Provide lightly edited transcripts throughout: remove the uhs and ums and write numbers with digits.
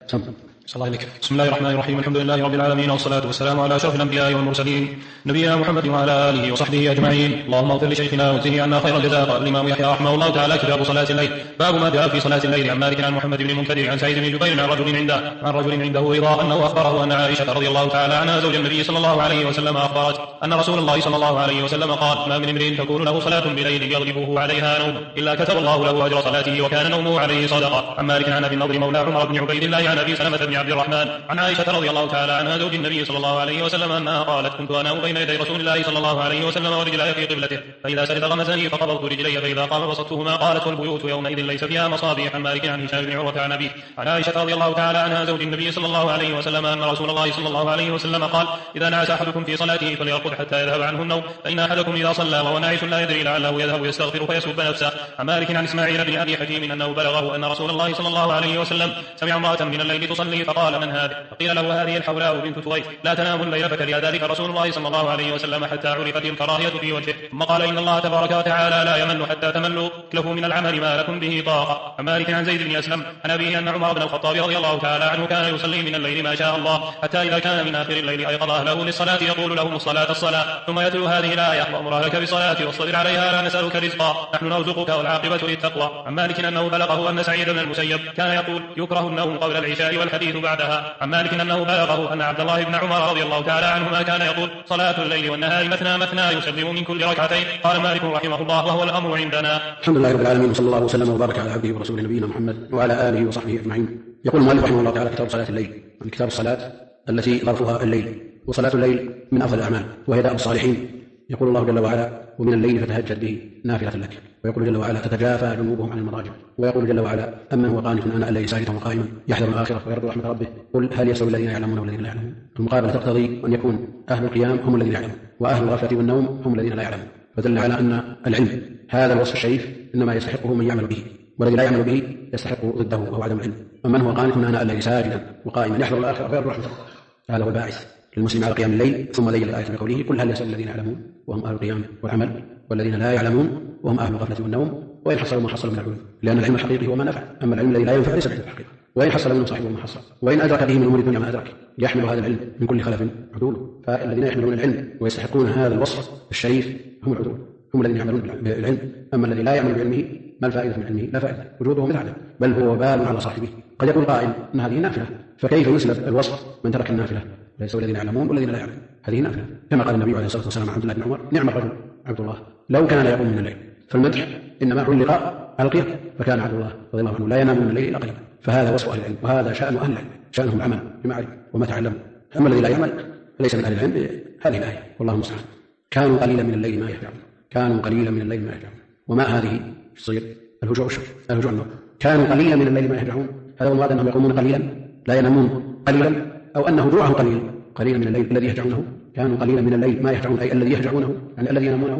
صلى الله عليك. بسم الله الرحمن الرحيم. الحمد لله رب العالمين، والصلاة والسلام على أشرف الأنبياء والمرسلين نبينا محمد وعلى آله وصحبه أجمعين. اللهم اغفر لشيخنا واجزه عنا خير الجزاء. قال الإمام يحيى رحمه الله تعالى: كتاب صلاة الليل. باب ما جاء في صلاة الليل. عن مالك عن محمد بن المنكدر عن سعيد بن جبير عن رجل عنده رضا أنه أخبره أن عائشة رضي الله تعالى عنها زوج النبي صلى الله عليه وسلم أخبرت أن رسول الله صلى الله عليه وسلم قال: ما من امرئ تكون له صلاة بليل يغلبه عليها نوم إلا كتب الله له أجر صلاته وكان نومه عليه صدقة. عن مالك عن أبي النضر مولى عمر بن عبيد الله عن أبي سلمة بن عبد الرحمن عن عائشة رضي الله تعالى عنها زوج النبي صلى الله عليه وسلم أنها قالت: كنت أنام بين يدي رسول الله صلى الله عليه وسلم ورجلاي في قبلته، فإذا سجد غمزني فقبضت رجلي، فإذا قام بسطتهما. قالت: والبيوت يومئذ ليس فيها مصابيح. عن مالك عن هشام بن عروة عن أبيه عن عائشة رضي الله تعالى عنها زوج النبي صلى الله عليه وسلم أن رسول الله صلى الله عليه وسلم قال: إذا نعس أحدكم في صلاته فليرقد حتى يذهب عنه النوم، فإن أحدكم إذا صلى وهو ناعس لا يدري لعله يذهب يستغفر فيسب نفسه. عن مالك عن إسماعيل بن أبي حكيم أنه بلغه أن رسول الله صلى الله عليه وسلم سمع امرأة من الليل تصلي فقال: من هذه؟ فقيل له: هذه الحولاء بنت تغيث لا تنام الليل، فكره ذلك رسول الله صلى الله عليه وسلم حتى عرفت الكراهية في وجهه، ثم قال: إن الله تبارك وتعالى لا يمن حتى تملوا، اكلفوا من العمل ما لكم به طاقة. عن مالك عن زيد بن أسلم عن أبيه أن عمر بن الخطاب رضي الله تعالى عنه كان يصلي من الليل ما شاء الله، حتى إذا كان من آخر الليل أيقظ أهله للصلاة يقول لهم: الصلاة، ثم يتلو هذه الآية: وأمر أهلك بالصلاة واصطبر عليها لا نسألك رزقا نحن نرزقك والعاقبة للتقوى. عن مالك أنه بلغه أن سعيد بن المسيب كان يقول: يكره النوم قبل العشاء والحديث بعدها. عن مالك أنه بلغه أن عبد الله بن عمر رضي الله تعالى عنهما كان يقول: صلاة الليل والنهار مثنى مثنى يسلم من كل ركعتين. قال مالك رحمه الله: وهو الأمر عندنا. الحمد لله رب العالمين، وصلى الله وسلم وبارك على عبده ورسوله نبينا محمد وعلى آله وصحبه أجمعين. يقول المؤلف رحمه الله تعالى: كتاب صلاة الليل. من كتاب الصلاة التي ظرفها الليل، وصلاة الليل من أفضل الأعمال وهي داء الصالحين. يقول الله جل وعلا: ومن الليل فتهجد به نافلة لك. ويقول جل وعلا: تتجافى جنوبهم عن المضاجع. ويقول جل وعلا: أمن هو قانت آناء الليل ساجدا وقائما يحذر الآخرة ويرجو رحمة ربه، قل هل يستوي الذين يعلمون والذين لا يعلمون. المقابلة تقتضي أن يكون أهل القيام هم الذين يعلمون، وأهل الغفلة والنوم هم الذين لا يعلمون، فدل على أن العلم هذا الوصف الشريف إنما يستحقه من يعمل به، والذي لا يعمل به يستحق ضده وهو عدم العلم. أمن هو قانت آناء الليل ساجدا وقائما يحذر الآخرة ويرجو رحمة ربه، هذا هو الباعث للمسلم على قيام الليل. ثم ليل الآية بقوله: قل هل يستوي الذين يعلمون وهم أهل القيام والعمل والذين لا يعلمون وهم أهل الغفلة والنوم، وإن حصلوا ما حصلوا من العلوم، لأن العلم الحقيقي هو ما نفع، أما العلم الذي لا ينفع ليس العلم الحقيقي. وإن حصل منه صاحبه ما حصل، وإن أدرك به من أمور الدنيا ما أدرك، يحمل هذا العلم من كل خلف عدول. فالذين يحملون العلم ويستحقون هذا الوصف الشريف هم العدول، هم الذين يعملون بالعلم. أما الذي لا يعمل بعلمه ما الفائدة من علمه؟ لا فائدة، وجوده مثل عدم، بل هو وبال على صاحبه. قد يقول قائل أن هذه نافلة، فكيف يسلب الوصف من ترك النافلة؟ ليس الذين يعلمون والذين لا يعلمون، هذه نافلة. كما قال النبي عليه الصلاة والسلام عن عبد الله بن عمر: نعم الرجل عبد الله لو كان لا يقوم من الليل. فالمدح إنما علق على القيام، فكان عبد الله رضي الله عنه لا ينام من الليل إلا قليلا. فهذا وصف أهل العلم، وهذا شأن أهل العلم، شأنهم العمل بما علم وما تعلموا. أما الذي لا يعمل فليس من أهل العلم. هذه الآية والله المستعان: كانوا قليلا من الليل ما يهجعون، كانوا قليلا من الليل ما يهجعون. وما هذه تصير الهجوع والشر، الهجوع النوم. كانوا قليلا من الليل ما يهجعون، هذا هو المراد أنهم يقومون قليلا لا ينامون قليلا، أو أن هجوعهم قليلا من الليل الذي يهجعونه. كانوا قليلا من الليل ما يهجعون، أي الذي يهجعونه يعني الذي ينامونه.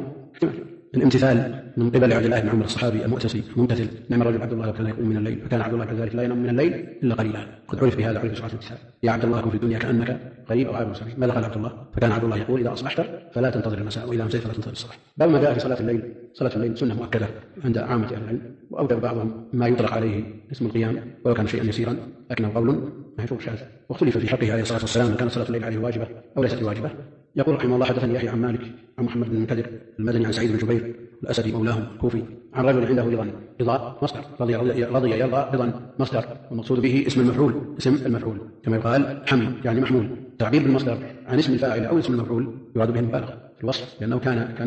الامتثال من قبل عبد الله بن عمر الصحابي المؤتسي الممتثل: نعم الرجل عبد الله وكان يقوم من الليل، فكان عبد الله بعد ذلك لا ينام من الليل إلا قليلا. قد عرف بهذا، عرف بسرعة الامتثال: يا عبد الله كن في الدنيا كأنك غريب أو عابر سبيل. ماذا قال عبد الله؟ فكان عبد الله يقول: إذا أصبحت فلا تنتظر المساء، وإذا أمسيت فلا تنتظر الصباح. باب ما جاء في صلاة الليل. صلاة الليل سنة مؤكدة عند عامة أهل العلم، وأوجب بعضهم ما يطلق عليه اسم القيام، ولو كان شيئا يسيرا لكنه قول محفوظ شاذ. واختلف في حقه عليه الصلاة والسلام: كان صلاة الليل عليه واجبة أو ليست واجبة. يقول رحمه الله: حدثني يحيى عن مالك عن محمد بن المنكدر المدني عن سعيد بن جبير الأسدي مولاهم الكوفي عن رجل عنده رضا مصدر، رضي يرضى رضا مصدر، والمقصود به اسم المفعول كما يقال حمل يعني محمول. تعبير بالمصدر عن اسم الفاعل أو اسم المفعول يراد به المبالغة في الوصف، لأنه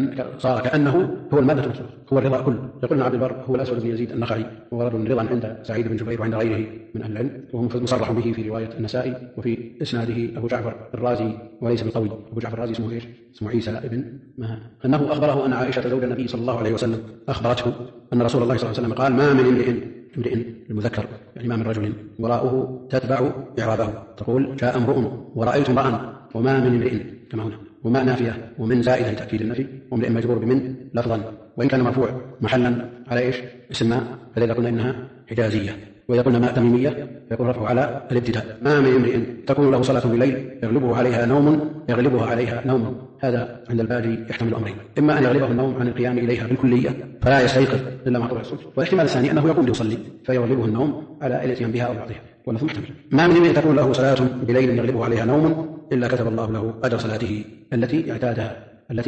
صار كأنه هو المادة نفسه، هو الرضا كله. يقول ابن عبد البر: هو الأسود بن يزيد النخعي، وهو رجل رضا عند سعيد بن جبير وعند غيره من أهل العلم، وهو مصرح به في رواية النسائي، وفي إسناده أبو جعفر الرازي وليس بقوي. أبو جعفر الرازي اسمه إيش؟ اسمه عيسى ابن مهان. أنه أخبره أن عائشة زوج النبي صلى الله عليه وسلم أخبرته أن رسول الله صلى الله عليه وسلم قال: ما من امرئ المذكر يعني ما من رجل وراءه تتبع إعرابه، تقول: جاء امرؤ ورأيت امرأ، وما من امرئ كما هنا، وما نافية ومن زائدة لتأكيد النفي، وامرئ مجرور بمن لفظا، وإن كان مرفوع محلا على إيش؟ اسم ما، فلذا قلنا إنها حجازية. وإذا قلنا ما تميمية فيكون رفعه على الابتداء. ما من امرئ تكون له صلاة بالليل يغلبه عليها نوم. هذا عند الباجي يحتمل أمرين: إما أن يغلبه النوم عن القيام إليها بالكلية فلا يستيقظ إلا مع طلوع الصبح، والاحتمال الثاني أنه يقوم ليصلي فيغلبه النوم على الاتيان بها أو بعضها، واللفظ محتمل. ما من امرئ تكون له صلاة بليل يغلبه عليها نوم إلا كتب الله له أجر صلاته التي اعتادها.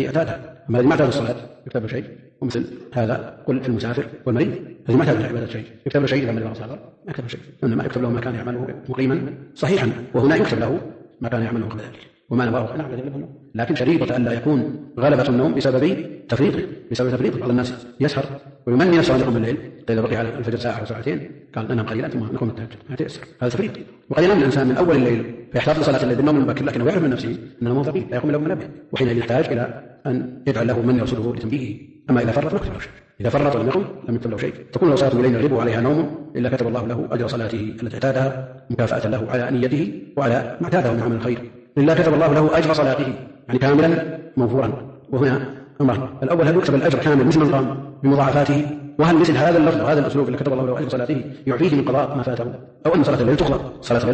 أما الذي ما اعتاد الصلاة يكتب له شيء، ومثل هذا قل في المسافر والمريض الذي ما اعتاد العبادة شيء يكتب له شيء إذا مرض وسافر ما يكتب له شيء، إنما يكتب له ما كان يعمله مقيما صحيحا، وهنا يكتب له ما كان يعمله قبل ذلك. وما نبغى نعم يغلبه النوم، لكن شريطة ألا يكون غلبة النوم بسبب تفريط بعض الناس يسهر ويمني نفسه أن يقوم بالليل، إذا بقي على الفجر ساعة أو ساعتين قال ننام قليلا ثم نقوم التهجد، هذا تفريط. وقد ينام الإنسان من أول الليل فيحتاط لصلاة الليل بالنوم المبكر، لكنه يعرف من نفسه أنه نوم ثقيل لا يقوم له منبه، وحينئذ يحتاج إلى أن يجعل له من يرصده لتنبيهه. أما إذا فرط نكتب له شيء، إذا فرط ولم يقم لم يكتب له شيء. تكون له صلاة بالليل يغلبه عليها نوم إلا كتب الله له أجر صلاته التي اعتادها مكافأة له على نيته وعلى ما اعتاده من عمل الخير. إلا كتب الله له أجر صلاته يعني كاملا موفورا. وهنا أمر: الأول هل يكتب الأجر كامل مثل من قام بمضاعفاته؟ وهل مثل هذا اللفظ وهذا الأسلوب اللي كتب الله له أجر صلاته يعفيه من قضاء ما فاته، أو أن صلاة الليل تقضى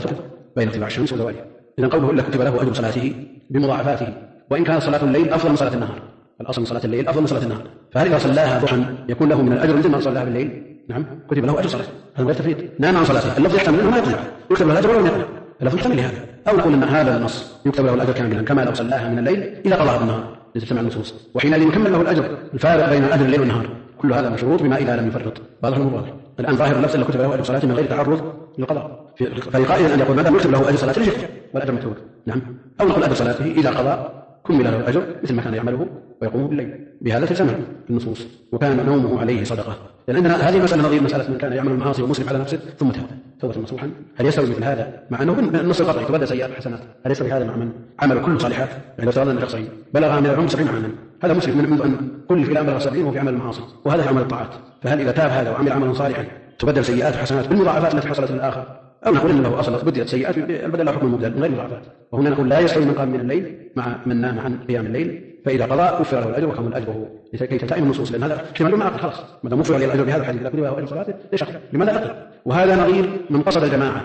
بين طلوع الشمس وزوالها؟ إذن قوله إلا كتب له أجر صلاته بمضاعفاته، وإن كانت صلاة الليل أفضل من صلاة النهار، الأصل من صلاة الليل أفضل من صلاة النهار، فهل إذا صلاها ضحى يكون له من الأجر مثل ما صلاها بالليل؟ نعم، كتب له أجر صلاة، هذا غير تفريط. نام عن صلاته، اللفظ يحتمل أنه ما يقنع، يكتب له الأجر ولو يقنع، اللفظ يحتمل لهذا. أو نقول أن هذا النص يكتب له الأجر كاملا كما لو صلاها من الليل إذا قضاها بالنهار لتجتمع النصوص، وحينئذ يكمل له الأجر الفارق بين أجر الليل والنهار. كل هذا مشروط بما إذا لم يفرط. واضح الموضوع. الآن ظاهر اللفظ اللي كتب له أجر صلاة من غير تعرض للقضاء، فلقائل أن يقول ماذا يكتب له أجر صلاة ليش والأجر مكتوب؟ نعم. أو نقول أجر صلاته إذا قضى كمل له الأجر مثل ما كان يعمله ويقوم بالليل، بهذا تجتمع النصوص. وكان نومه عليه صدقة، لأن عندنا هذه مسألة نظير مسألة من كان يعمل المعاصي ومسلم على نفسه ثم تاب توبة نصوحا، هل يستوي مثل هذا مع أنه بالنص القطعي تبدل سيئات حسنات؟ هل يستوي هذا مع من عمل كل صالحات؟ يعني لو افترضنا أن شخصين بلغ من العمر 70 عاما، هذا مسلم منذ أن كل فئة بلغ 70 وهو في عمل المعاصي وهذا في عمل الطاعات، فهل إذا تاب هذا وعمل عملا صالحا تبدل سيئات حسنات بالمضاعفات التي حصلت للآخر؟ أو نقول إنه أصلا بدلت سيئات البدل له حكم المبدل من غير مضاعفات. وهنا نقول لا يستوي من قام من الليل مع من نام عن قيام الليل، فإذا قضى وفر له الأجر وكمل أجره لكي تلتئم النصوص، لأن هذا احتمال ما أقل خلاص ما دام وفر عليه الأجر بهذا الحديث إذا كتب له أجر صلاته ليش أقل؟ لماذا أقل؟ وهذا نظير من قصد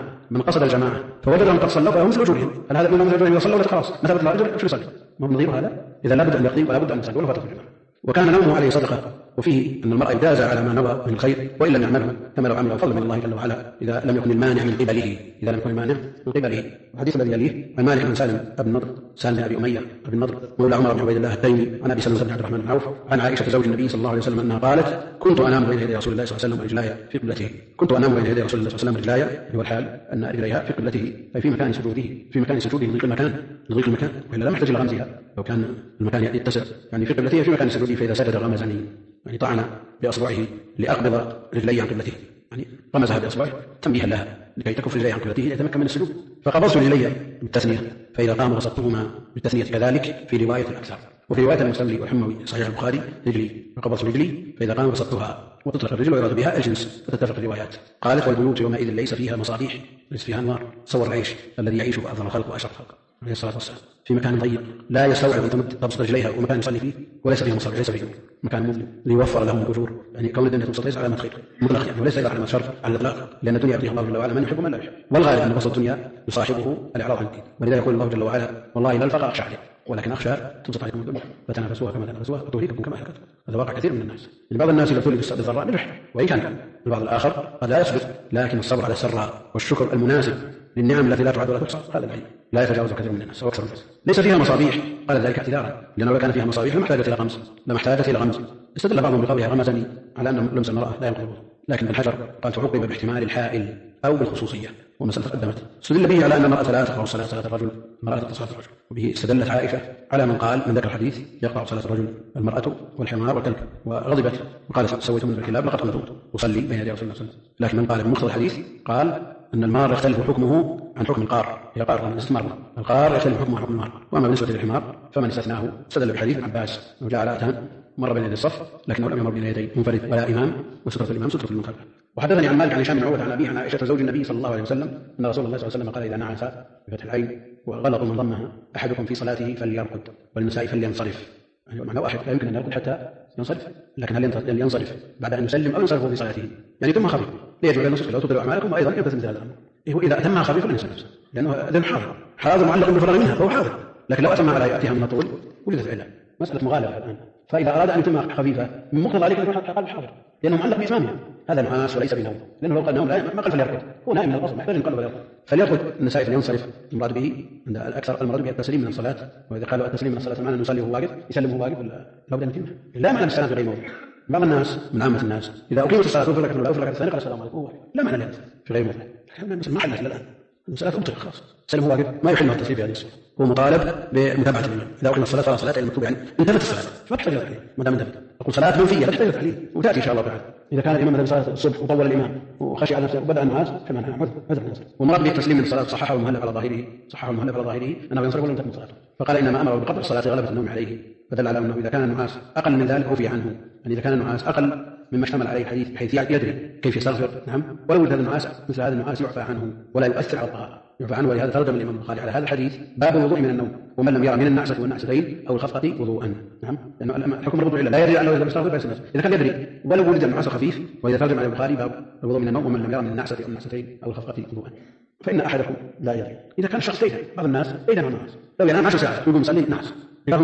الجماعة فوجدهم قد صلوا فهم مثل أجورهم، هل هذا من مثل أجورهم إذا صلوا خلاص ما ثبت له الأجر شو يصلي؟ ما هو نظير هذا إذا لا بد أن يقضي ولا بد أن يصلي ولا فترة الجماعة. وكان نومه عليه صدقة، وفيه أن المرء يجازى على ما نوى من الخير وإن لم يعمله كما لو عمله فضل من الله جل وعلا إذا لم يكن المانع من قبله. الحديث الذي يليه عن مالك بن سالم بن أبي أمية بن النضر مولى عمر بن عبيد الله التيمي عن أبي سلمة بن عبد الرحمن بن عوف عن عائشة زوج النبي صلى الله عليه وسلم أنها قالت: كنت أنام بين يدي رسول الله صلى الله عليه وسلم رجلاي في قبلته. رجلاي هو الحال أن رجليها في قبلته أي في مكان سجوده ضيق المكان وإلا لا محتاج إلى غمزها، لو كان المكان يتسع يعني في قبلته في مكان سجوده، فإذا سجد غمزني يعني طعن بأصبعه لأقبض رجلي عن قبلته، يعني رمزها بأصبعه تنبيها لها لكي تكف رجلي عن قبلته ليتمكن من السجود. فقبضت رجلي بالتثنية فإذا قام بسطتهما بالتثنية كذلك في رواية الأكثر. وفي رواية المسلي والحموي صحيح البخاري رجلي فقبضت رجلي فإذا قام بسطتها، وتطلق الرجل ويراد بها الجنس فتتفق الروايات. قالت: والبيوت يومئذ ليس فيها مصابيح، ليس فيها أنوار. صور العيش الذي يعيش أفضل الخلق وأشرف الخلق عليه الصلاة والسلام في مكان ضيق لا يستوعب أن تبسط رجليها ومكان يصلي فيه وليس فيه مصابيح، ليس فيه مكان مظلم ليوفر لهم الأجور، يعني كون الدنيا تبسط ليس على ما تخير مطلق يعني، وليس إلى على شر على الإطلاق، لأن الدنيا يعطيها الله جل وعلا من يحب ومن لا يحب، والغالب أن بسط الدنيا يصاحبه الإعراض عن الدين. ولذا يقول الله جل وعلا: والله لا الفقر أخشى عليه ولكن أخشى تبسط عليكم الدنيا فتنافسوها كما تنافسوها وتهلككم كما أهلكتكم. هذا واقع كثير من الناس، يعني بعض الناس يبتلي بالضراء نجح وإن كان البعض الآخر قد لا يصبر، لكن الصبر على السراء والشكر المناسب للنعم التي لا تعد ولا تحصى هذا العلم لا يتجاوز كثير من الناس أو أكثر الناس. ليس فيها مصابيح قال ذلك اعتذارا، لأنه لو كان فيها مصابيح لما احتاجت إلى غمز. استدل بعضهم بقولها غمزني على أن لمس المرأة لا ينقض الوضوء، لكن ابن حجر قال تعقب باحتمال الحائل أو بالخصوصية ومسألة تقدمت. استدل به على أن المرأة لا تقطع صلاة الرجل، المرأة تقطع صلاة الرجل، وبه استدلت عائشة على من قال من ذكر الحديث يقطع صلاة الرجل المرأة والحمار والكلب، وغضبت وقالت: سويت من الكلاب لقد كنت أصلي بين يدي رسول الله صلى الله عليه وسلم. لكن من قال بمقتضى الحديث قال أن المار يختلف حكمه عن حكم القار، هي قار من استثمار القار يختلف حكمه عن حكم المار. وأما بالنسبة للحمار فمن استثناه استدل بحديث ابن عباس أنه جاء على أتان مر بين يدي الصف لكنه لم يمر بين يدي منفرد ولا إمام، وسترة الإمام سترة المنفرد. وحدثني عن مالك عن هشام بن عروة عن أبيه عن عائشة زوج النبي صلى الله عليه وسلم أن رسول الله صلى الله عليه وسلم قال: إذا نعس بفتح العين وغلط من ضمها أحدكم في صلاته فليرقد والنساء فلينصرف. يعني معنى واحد لا يمكن أن يرقد حتى ينصرف، لكن هل ينصرف بعد أن يسلم أو ينصرف في صلاته؟ يعني ثم خفي ليجب على النصوص لو تبطلوا أعمالكم وأيضا يمتثل مثل هذا الأمر. إذا أتمها خفيفا ليس نفسه، لأنه حاضر معلق بالفراغ منها فهو حاضر، لكن لو أتمها على يأتيها من الطول وجدت علة، مسألة مغالبة الآن. فإذا أراد أن يتم خفيفة من مقتضى ذلك يكون قلب حاضر، لأنه معلق بإتمامها. هذا نعاس وليس بنوم، لأنه لو قال نوم ما قال فليرقد، هو نائم من القصر محتاج ينقلب ويرقد فليرقد. النسائي فلينصرف. المراد به عند الأكثر المراد به التسليم من الصلاة، وإذا قالوا التسليم من الصلاة معنى أن يصلي وهو واقف يسلم وهو واقف ولا لا بد أن يتمها، لا معنى السلام في غير موضع. بعض الناس من عامة الناس إذا أقيمت الصلاة وفي الركعة الأولى وفي الركعة الثانية قال السلام عليكم، لا معنى لهذا في غير موضع. ما حلت الآن المسألة أبطل خلاص، سلم هو واقف ما يحل التسليم في هذه الصورة، هو مطالب بمتابعة الإمام. إذا أقيم الصلاة فلا صلاة إلا المكتوب يعني انتهت الصلاة فتحتاج تحليل، ما دام انتهت أقول صلاة منفية لا تحتاج تحليل وتأتي إن شاء الله تعالى. إذا كان الإمام مثلا صلاة الصبح وطول الإمام وخشي على نفسه وبدأ الناس كمان عذر الناس. ومراد به التسليم من الصلاة صححه المهلب على ظاهره أنه ينصرف ولم تكن صلاته، فقال إنما أمر بقطع الصلاة غلبة النوم عليه، فدل على أنه إذا كان النعاس أقل من ذلك عفي عنه، يعني إذا كان النعاس أقل مما اشتمل عليه الحديث بحيث يدري كيف يستغفر، نعم، ولو وجد النعاس مثل هذا النعاس يعفى عنه ولا يؤثر على الطهارة، يعفى عنه. ولهذا ترجم الإمام البخاري على هذا الحديث باب الوضوء من النوم، ومن لم يرى من النعسة والنعستين أو الخفقة وضوءا، نعم، لأن الحكم مربوط إلا لا يدري أنه إذا استغفر فيستغفر، إذا كان يدري ولو وجد النعاس خفيف. وإذا ترجم على البخاري باب الوضوء من النوم ومن لم يرى من النعسة أو النعستين أو الخفقة وضوءا، فإن أحدكم لا يدري. إذا كان الشخص كيف بعض الناس بينما النعاس لو ينام 10 ساعات ويقوم يصلي نعس،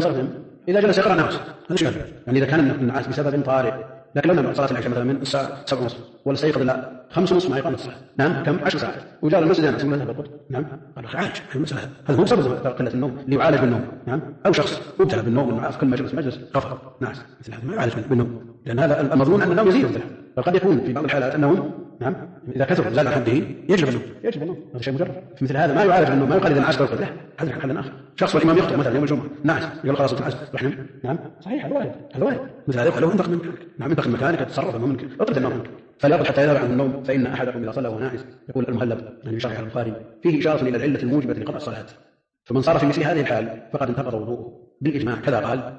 إذا جلس يقرأ نعس، هذا شيء يعني إذا كان النعاس بسبب طارئ. لكن لو نام صلاة العشاء مثلا من الساعة 7:30 ولا سيقضي لا 5:30 ما يقام الصلاة، نعم كم 10 ساعات وجاء المسجد ينام ثم يذهب القدر، نعم قال عالج المسألة، هذا هو سبب قلة النوم ليعالج بالنوم، نعم. أو شخص مبتلى بالنوم في كل مجلس غفر نعس، مثل هذا ما يعالج بالنوم، لأن هذا المظنون أن النوم يزيد مثله. فقد يكون في بعض الحالات النوم، نعم، إذا كثر زاد عن حده يجلب النوم، هذا شيء مجرد. في مثل هذا ما يعالج بالنوم، ما يقال إذا نعس فوق له، هذا حل آخر. شخص والإمام يخطب مثلا يوم الجمعة نعس يقول خلاص نعس رحم، نعم صحيح هذا وارد مثل هذا يقال له انتقل من مكانك، نعم انتقل من مكانك تصرف ممكن اطرد النوم منك فليقض حتى يذهب عن النوم. فإن أحدكم إذا صلى وهو ناعس يقول المهلب يعني شرح البخاري فيه إشارة إلى العلة الموجبة لقطع الصلاة، فمن صار في مثل هذه الحال فقد انتقض وضوءه بالإجماع كذا قال.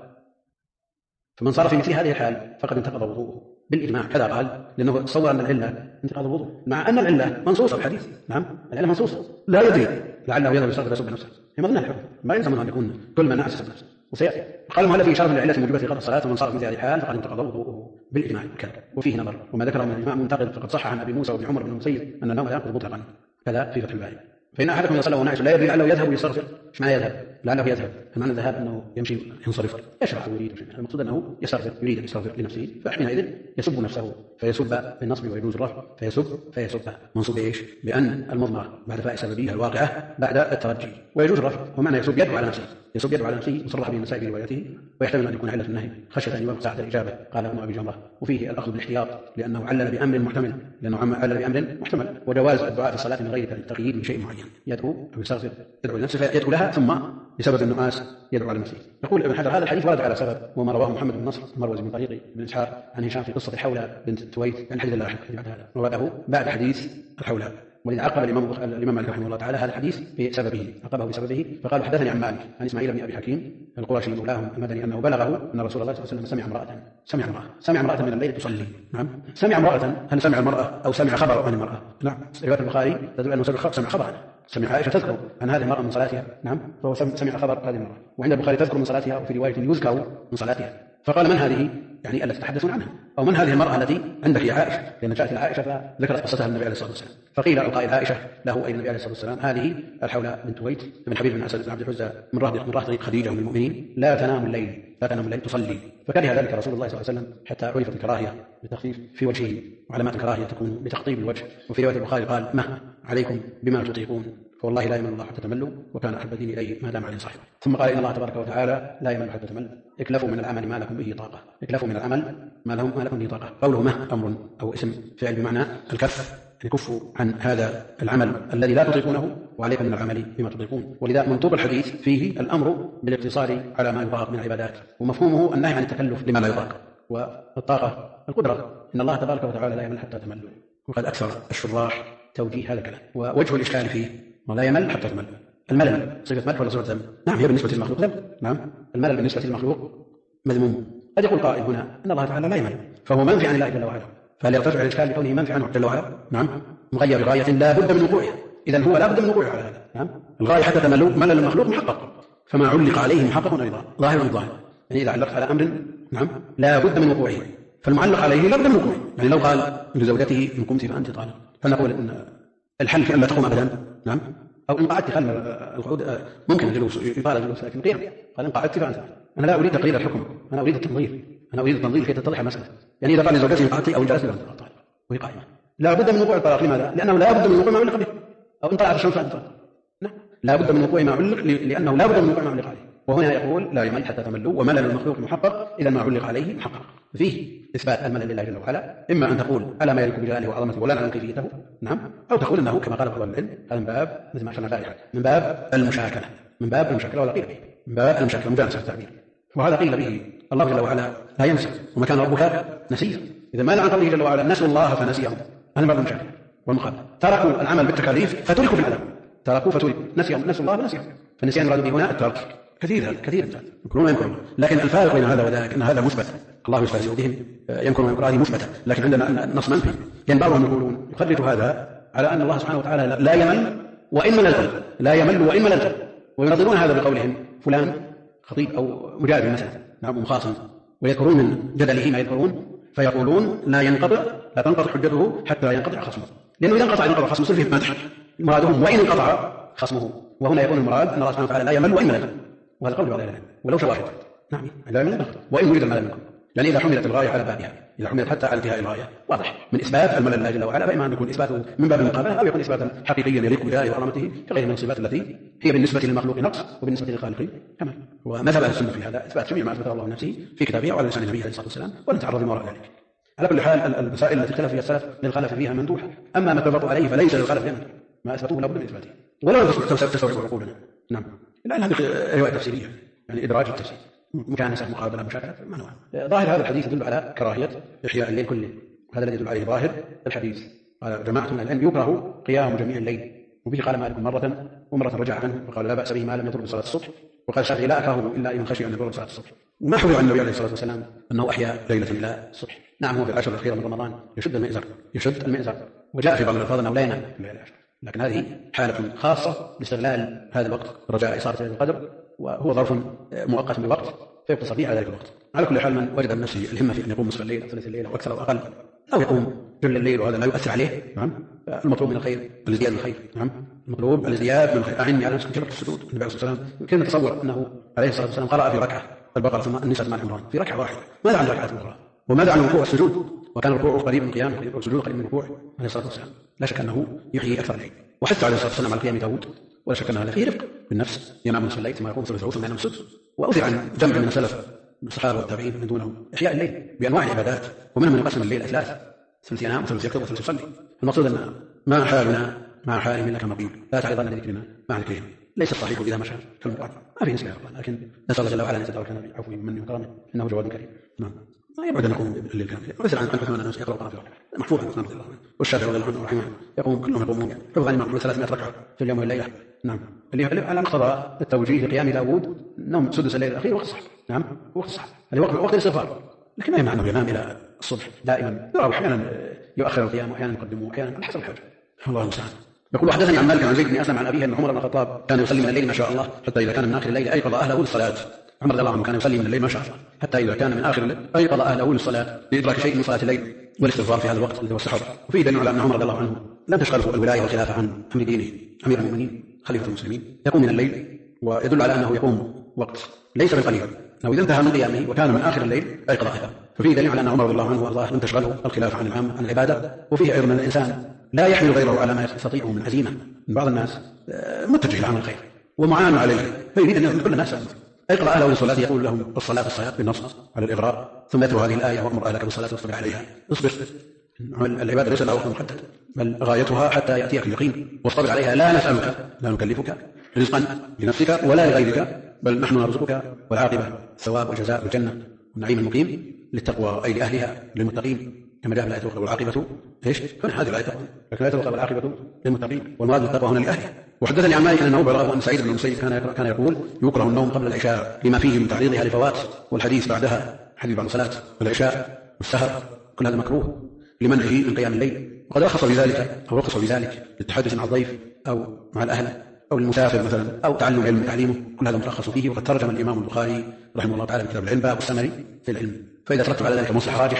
فمن صار في مثل هذه الحال فقد انتقض وضوءه بالإجماع كذا قال، لأنه تصور أن العلة انتقاض الوضوء مع أن العلة منصوصة في الحديث، نعم العلة منصوصة، لا يدري لعله يذهب يصرف يسب نفسه، هي مظنة الحكم ما يلزم أن يكون كل من نعس يسب نفسه. وسيأتي قال المؤلف في إشارة للعلة الموجبة لقطع الصلاة، فمن صار في مثل هذه الحال فقد انتقض وضوءه بالإجماع كذا. وفيه نظر، وما ذكره من الإمام منتقد فقد صح عن أبي موسى وابن عمر بن المسيب أن النوم لا ينقض مطلقا كذا في فتح الباري. فإن أحدكم إذا صلى وهو ناعس لا يدري لعله يذهب ويستغفر، ايش معنى يذهب؟ لعله يذهب، فمعنى الذهاب أنه يمشي ينصرف يشرح ويريد شيئا، المقصود أنه يستغفر يريد أن يستغفر لنفسه، فحينئذ يسب نفسه فيسب بالنصب ويجوز الرفع فيسب منصوب ايش؟ بأن المضمر بعد فاء سببية الواقعة بعد الترجي، ويجوز الرفع ومعنى يسب يدعو على نفسه، يسب يدعو على نفسه مصرح به النسائي في روايته، ويحتمل أن يكون علة النهي خشية أن يوافق ساعة الإجابة قال ابن أبي جمرة. وفيه الأخذ بالاحتياط لأنه علل بأمر محتمل، وجواز الدعاء في الصلاة من غير تقييد بشيء معين، يدعو أو يستغفر يدعو لنفسه فيدعو لها ثم بسبب النعاس يدعو على نفسه. يقول ابن حجر هذا الحديث ورد على سبب، وما رواه محمد بن نصر المروزي من طريق بن إسحاق عن هشام في قصة الحولى بنت تويت، يعني الحديث اللاحق بعد هذا رواه بعد حديث الحولى. ولذا عقب الإمام مالك رحمه الله تعالى هذا الحديث بسببه، عقبه بسببه فقال حدثني عن مالك عن إسماعيل بن أبي حكيم القرشي مولاهم المدني أنه بلغه أن رسول الله صلى الله عليه وسلم سمع امرأة من الليل تصلي، نعم سمع امرأة، هل سمع المرأة أو سمع خبر عن المرأة؟ نعم رواية البخاري تدل أنه سمع خبرا، سمع عائشة تذكر عن هذه المرأة من صلاتها، نعم فهو سمع خبر هذه المرأة، وعند البخاري تذكر من صلاتها وفي رواية يذكر من صلاتها، فقال من هذه؟ يعني التي تتحدثون عنها، أو من هذه المرأة التي عندك يا عائشة؟ لأن جاءت إلى عائشة فذكرت قصتها النبي عليه الصلاة والسلام، فقيل القائل عائشة له أي النبي عليه الصلاة والسلام هذه الحولى بنت تويت بن حبيب بن أسد بن عبد العزى من رهط خديجة من المؤمنين لا تنام الليل تصلي، فكره ذلك رسول الله صلى الله عليه وسلم حتى عرفت الكراهية بتخفيف في وجهه، وعلامات الكراهية تكون بتقطيب الوجه. وفي رواية البخاري قال عليكم بما تطيقون فوالله لا يمل الله حتى تملوا وكان أحب الدين إليه ما دام عليه صاحبه. ثم قال إن الله تبارك وتعالى لا يمل حتى تملوا، اكلفوا من العمل ما لكم به طاقة، اكلفوا من العمل ما لكم به طاقة. قوله ما أمر أو اسم فعل بمعنى الكف، كفوا عن هذا العمل الذي لا تطيقونه وعليكم من العمل بما تطيقون. ولذا منطوق الحديث فيه الأمر بالاقتصار على ما يطاق من العبادات، ومفهومه النهي عن التكلف لما لا يطاق، والطاقة القدرة. إن الله تبارك وتعالى لا يمل حتى تملوا. وقد أكثر الشراح توجيه هذا الكلام، ووجه الإشكال فيه ولا يمل حتى تمل. الملل صفة مدح ولا صفة ذم؟ نعم هي بالنسبة للمخلوق ذم، نعم الملل بالنسبة للمخلوق مذموم. قد يقول قائل هنا أن الله تعالى لا يمل فهو منفي عن الله جل وعلا، فهل يرتفع الإشكال لكونه منفي عنه جل وعلا؟ نعم مغير غاية لا بد من وقوعها، إذن هو لا بد من وقوعه على هذا، نعم الغاية حتى تملوا ملل المخلوق محقق، فما علق عليه محقق أيضا ظاهر ظاهر، يعني إذا علقت على أمر نعم لا بد من وقوعه فالمعلق عليه لا بد من وقوعه. يعني لو قال لزوجته إن قمت فأنت طالق، فنقول إن الحل في أن لا تقوم أبدا، نعم، أو إن قعدت خلف القعود ممكن الجلوس يطال الجلوس، لكن قيام قال إن قعدت فأنت. أنا لا أريد تقرير الحكم، أنا أريد التنظير، أنا أريد التنظير كي تتضح المسألة. يعني إذا قال لزوجته إن قعدت أو إن جلست فأنت طالق وهي قائمة، لا بد من وقوع الطلاق. لماذا؟ لأنه لا بد من وقوع ما علق به، أو إن طلعت الشمس فأنت طالق. نعم، لا بد من وقوع ما علق، لأنه لا بد من وقوع ما علق عليه. وهنا يقول لا يمل حتى تملوا، وملل المخلوق محقق إذا ما علق عليه محقق. فيه إثبات الملل لله جل وعلا، إما أن تقول ألا ما يليق بجلاله وعظمته ولا نعلم كيفيته، نعم، أو تقول أنه كما قال بعض العلم هذا من باب مثل ما أشرنا البارحة من باب المشاكلة، من باب المشاكلة ولا قيل به، من باب المشاكلة مجانسة التعبير. وهذا قيل به الله جل وعلا لا ينسى وما كان ربك نسيا. إذا ماذا عن قوله جل وعلا نسوا الله فنسيهم، هذا من باب المشاكلة والمقابل. تركوا العمل بالتكاليف فتركوا في العذاب، تركوا فتركوا، نسوا الله فنسيهم، فالنسيان يراد به هنا الترك. كثير يمكرون ويمكرون، لكن الفارق بين هذا وذاك أن هذا مثبت، الله يستهزئ بهم يمكرون ويمكرون، هذه مثبتة، لكن عندنا نص منفي. يعني بعضهم يقولون يخرج هذا على أن الله سبحانه وتعالى لا يمل وإن مللتم، لا يمل وإن مللتم، وينظرون هذا بقولهم فلان خطيب أو مجادل مثلا، نعم، مخاصم، ويذكرون من جدله ما يذكرون، فيقولون لا تنقطع حجته حتى ينقطع خصمه، لأنه إذا ينقطع خصمه صرف مدح، مرادهم وإن انقطع خصمه، وهنا يكون المراد أن الله سبحانه وتعالى لا يمل وإن ملل، وهذا قول بعض العلماء ولو شواهد، نعم، لا يمل وإن يريد الملل منكم. يعني إذا حملت الغاية على بابها، إذا حملت حتى على انتهاء الغاية، واضح من إثبات الملل لله جل وعلا، فإما أن يكون إثباته من باب المقابلة أو يكون إثباتا حقيقيا يليق بجلاله وعظمته كغير من الصفات التي هي بالنسبة للمخلوق نقص وبالنسبة للخالق كمال. ومذهب أهل السنة في هذا إثبات جميع ما أثبته الله نفسه في كتابه وعلى لسان النبي عليه الصلاة والسلام، ولا نتعرض لما وراء ذلك. على كل حال المسائل التي اختلف فيها السلف للخلف فيها مندوحة، أما ما اتفقوا عليه فليس للخلف يمن، ما أثبتوه لابد من إثباته ولا تستوعب عقولنا. نعم، لأن هذه رواية تفسيرية، يعني إدراج التفسير، مكانسة، مقابلة، مشاكلة، ما هو ظاهر هذا الحديث يدل على كراهية إحياء الليل كله، هذا الذي يدل عليه ظاهر الحديث. قال جماعة من العلم يكره قيام جميع الليل، وبه قال مالك مرة ومرة رجع عنه وقال لا بأس به ما لم يضر بصلاة الصبح، وقال الشافعي لا أكرهه إلا إن خشي أن يضر بصلاة الصبح. ما حفظ عن النبي عليه الصلاة والسلام أنه أحيا ليلة إلى الصبح. نعم، هو في العشر الأخيرة من رمضان يشد المئزر، وجاء في بعض الألفاظ أنه لا ينام في الليل العشر، لكن هذه حالة خاصة لاستغلال هذا الوقت رجاء إصابة القدر، وهو ظرف مؤقت بالوقت فيقتصر فيه على ذلك الوقت. على كل حال من وجد من نفسه الهمة في أن يقوم نصف الليل أو ثلث الليل أو أكثر أو أقل، أو يقوم جل الليل وهذا لا يؤثر عليه، نعم، المطلوب من الخير الازدياد من الخير، نعم، المطلوب الازدياد من الخير. أعني على نفسك جبر السجود. النبي عليه الصلاة والسلام يمكن نتصور أنه عليه الصلاة والسلام قرأ في ركعة البقرة ثم النساء مع العمران في ركعة واحدة. ماذا عن ركعة أخرى؟ وماذا عن الركوع والسجود؟ وكان الركوع قريب من القيام والسجود قريب من الركوع عليه الصلاة والسلام. لا شك أنه يحيي أكثر الليل، وحث عليه الصلاة والسلام على قيام داود، ولا شك أن هذا فيه رفق بالنفس، ينام نصف الليل ثم يقوم ثلثه ثم ينام السدس. وأثر عن جمع من السلف من الصحابة والتابعين من دونهم إحياء الليل بأنواع العبادات، ومنهم من يقسم الليل أثلاث، ثلث ينام وثلث يكتب وثلث يصلي. المقصود أن ما حالنا مع حالهم إلا كما قيل لا تعرضن لذكرنا مع ذكرهم. ليس الصحيح إذا مشى كالمقعد، ما في نسبة، لكن نسأل الله جل وعلا أن يتداركنا بعفوه ومنه وكرمه إنه جواد كريم. نعم، ما يبعد أن نقوم الليل كامل. مثل عن عثمان الناس يقرأ القرآن في ركعة محفوظ عن عثمان رضي الله عنه والشافعي رضي الله عنه ورحمه يقوم كلهم يقومون حفظ عن الإمام 300 ركعة في اليوم والليلة. نعم، اللي على مقتضى التوجيه لقيام داود نوم سدس الليل الأخير وقت الصح. نعم، وقت الصح اللي وقت الاستغفار، لكن ما يمنع أنه ينام إلى الصبح دائما، أو أحيانا يؤخر القيام وأحيانا يقدمه وأحيانا على حسب الحاجة. الله المستعان. يقول حدثني عن مالك عن زيد بن أسلم عن أبيه أن عمر بن الخطاب كان يصلي من الليل ما شاء الله حتى إذا كان من آخر الليل أيقظ أهله للصلاة. عمر رضي الله عنه كان يصلي من الليل ما شاء الله حتى إذا كان من آخر الليل أيقظ أهله للصلاة لإدراك شيء من صلاة الليل والاستغفار في هذا الوقت الذي هو السحر. وفيه دليل على أن عمر رضي الله عنه لم تشغله الولاية والخلافة عن أمر دينه، أمير المؤمنين خليفة المسلمين يقوم من الليل، ويدل على أنه يقوم وقت ليس بالقليل، أنه إذا انتهى من قيامه وكان من آخر الليل أيقظ أهله. ففيه دليل على أن عمر رضي الله عنه وأرضاه لم تشغله الخلافة عن العام عن العبادة. وفيه أيضا أن الإنسان لا يحمل غيره على ما يستطيعه من عزيمة. من بعض الناس متجه لعمل الخير ومعان عليه، فيريد أن يكون كل الناس أيقظ أهله للصلاة، يقول لهم الصلاة بالنص على الإغراء، ثم يتلو هذه الآية وأمر أهلك بالصلاة واصطبر عليها. اصبر، العبادة ليس لها وقت محدد، بل غايتها حتى يأتيك اليقين، واصطبر عليها لا نسألك، لا نكلفك رزقا لنفسك ولا لغيرك، بل نحن نرزقك، والعاقبة الثواب والجزاء والجنة والنعيم المقيم للتقوى أي لأهلها للمتقين، كما جاء في الآية الأخرى والعاقبة إيش؟ هذه الآية لكن الآية الأخرى والعاقبة للمتقين، والمراد بالتقوى هنا لأهلها. وحدثني عن مالك أنه بلغه أن سعيد بن المسيب كان يقول يكره النوم قبل العشاء لما فيه من تعريضها لفوات، والحديث بعدها حديث بعد صلاة العشاء والسهر، كل هذا مكروه لمنعه من قيام الليل. وقد رخص بذلك للتحدث مع الضيف أو مع الأهل أو المسافر مثلا، أو تعلم علم تعليمه، كل هذا مترخص فيه. وقد ترجم الإمام البخاري رحمه الله تعالى في كتاب العلم باب السمر في العلم، فإذا ترتب على ذلك مصلحة راجحة